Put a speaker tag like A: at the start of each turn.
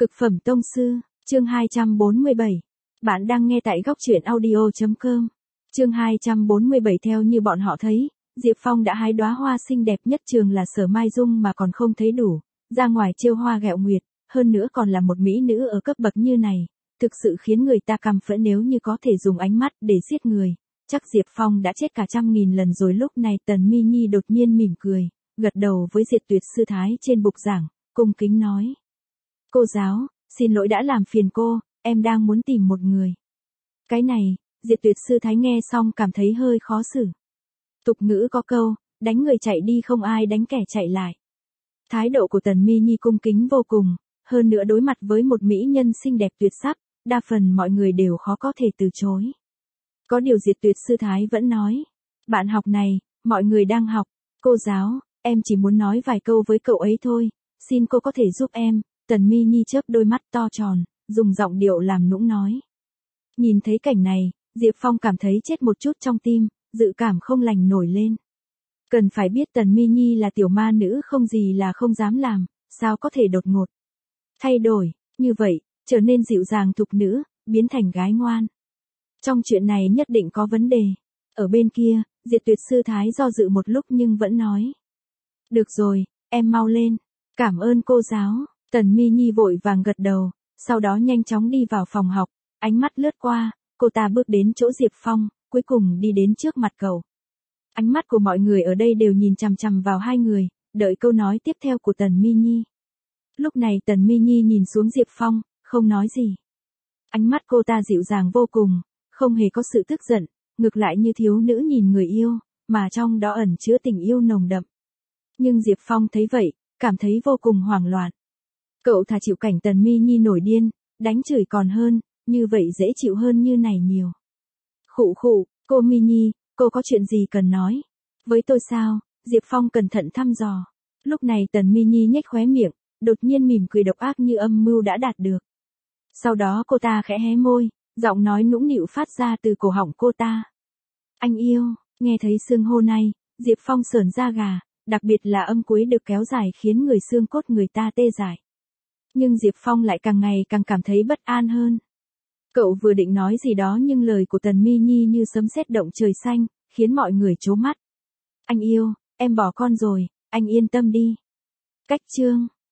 A: Cực phẩm tông sư, chương 247. Bạn đang nghe tại góc truyện audio.com. Chương 247. Theo như bọn họ thấy, Diệp Phong đã hái đóa hoa xinh đẹp nhất trường là Sở Mai Dung mà còn không thấy đủ, ra ngoài trêu hoa ghẹo nguyệt, hơn nữa còn là một mỹ nữ ở cấp bậc như này, thực sự khiến người ta căm phẫn. Nếu như có thể dùng ánh mắt để giết người, chắc Diệp Phong đã chết cả 100.000 lần rồi. Lúc này Tần Mi Nhi đột nhiên mỉm cười, gật đầu với Diệt Tuyệt Sư Thái trên bục giảng, cung kính nói: "Cô giáo, xin lỗi đã làm phiền cô, em đang muốn tìm một người." Cái này, Diệt Tuyệt Sư Thái nghe xong cảm thấy hơi khó xử. Tục ngữ có câu, đánh người chạy đi không ai đánh kẻ chạy lại. Thái độ của Tần Mi Nhi cung kính vô cùng, hơn nữa đối mặt với một mỹ nhân xinh đẹp tuyệt sắc, đa phần mọi người đều khó có thể từ chối. Có điều Diệt Tuyệt Sư Thái vẫn nói: "Bạn học này, mọi người đang học, cô giáo, em chỉ muốn nói vài câu với cậu ấy thôi, xin cô có thể giúp em." Tần Mi Nhi chớp đôi mắt to tròn, dùng giọng điệu làm nũng nói. Nhìn thấy cảnh này, Diệp Phong cảm thấy chết một chút trong tim, dự cảm không lành nổi lên. Cần phải biết Tần Mi Nhi là tiểu ma nữ không gì là không dám làm, sao có thể đột ngột thay đổi, như vậy, trở nên dịu dàng thục nữ, biến thành gái ngoan. Trong chuyện này nhất định có vấn đề. Ở bên kia, Diệt Tuyệt Sư Thái do dự một lúc nhưng vẫn nói: "Được rồi, em mau lên. Cảm ơn cô giáo." Tần Mi Nhi vội vàng gật đầu, sau đó nhanh chóng đi vào phòng học, ánh mắt lướt qua, cô ta bước đến chỗ Diệp Phong, cuối cùng đi đến trước mặt cậu. Ánh mắt của mọi người ở đây đều nhìn chằm chằm vào hai người, đợi câu nói tiếp theo của Tần Mi Nhi. Lúc này Tần Mi Nhi nhìn xuống Diệp Phong, không nói gì. Ánh mắt cô ta dịu dàng vô cùng, không hề có sự tức giận, ngược lại như thiếu nữ nhìn người yêu, mà trong đó ẩn chứa tình yêu nồng đậm. Nhưng Diệp Phong thấy vậy, cảm thấy vô cùng hoảng loạn. Cậu thà chịu cảnh Tần Mi Nhi nổi điên, đánh chửi còn hơn, như vậy dễ chịu hơn như này nhiều. "Khụ khụ, cô Mi Nhi, cô có chuyện gì cần nói? Với tôi sao?" Diệp Phong cẩn thận thăm dò. Lúc này Tần Mi Nhi nhếch khóe miệng, đột nhiên mỉm cười độc ác như âm mưu đã đạt được. Sau đó cô ta khẽ hé môi, giọng nói nũng nịu phát ra từ cổ họng cô ta. "Anh yêu." Nghe thấy xưng hô này, Diệp Phong sởn da gà, đặc biệt là âm cuối được kéo dài khiến người xương cốt người ta tê dại. Nhưng Diệp Phong lại càng ngày càng cảm thấy bất an hơn. Cậu vừa định nói gì đó nhưng lời của Tần Mi Nhi như sấm sét động trời xanh, khiến mọi người trố mắt. "Anh yêu, em bỏ con rồi, anh yên tâm đi." Cách chương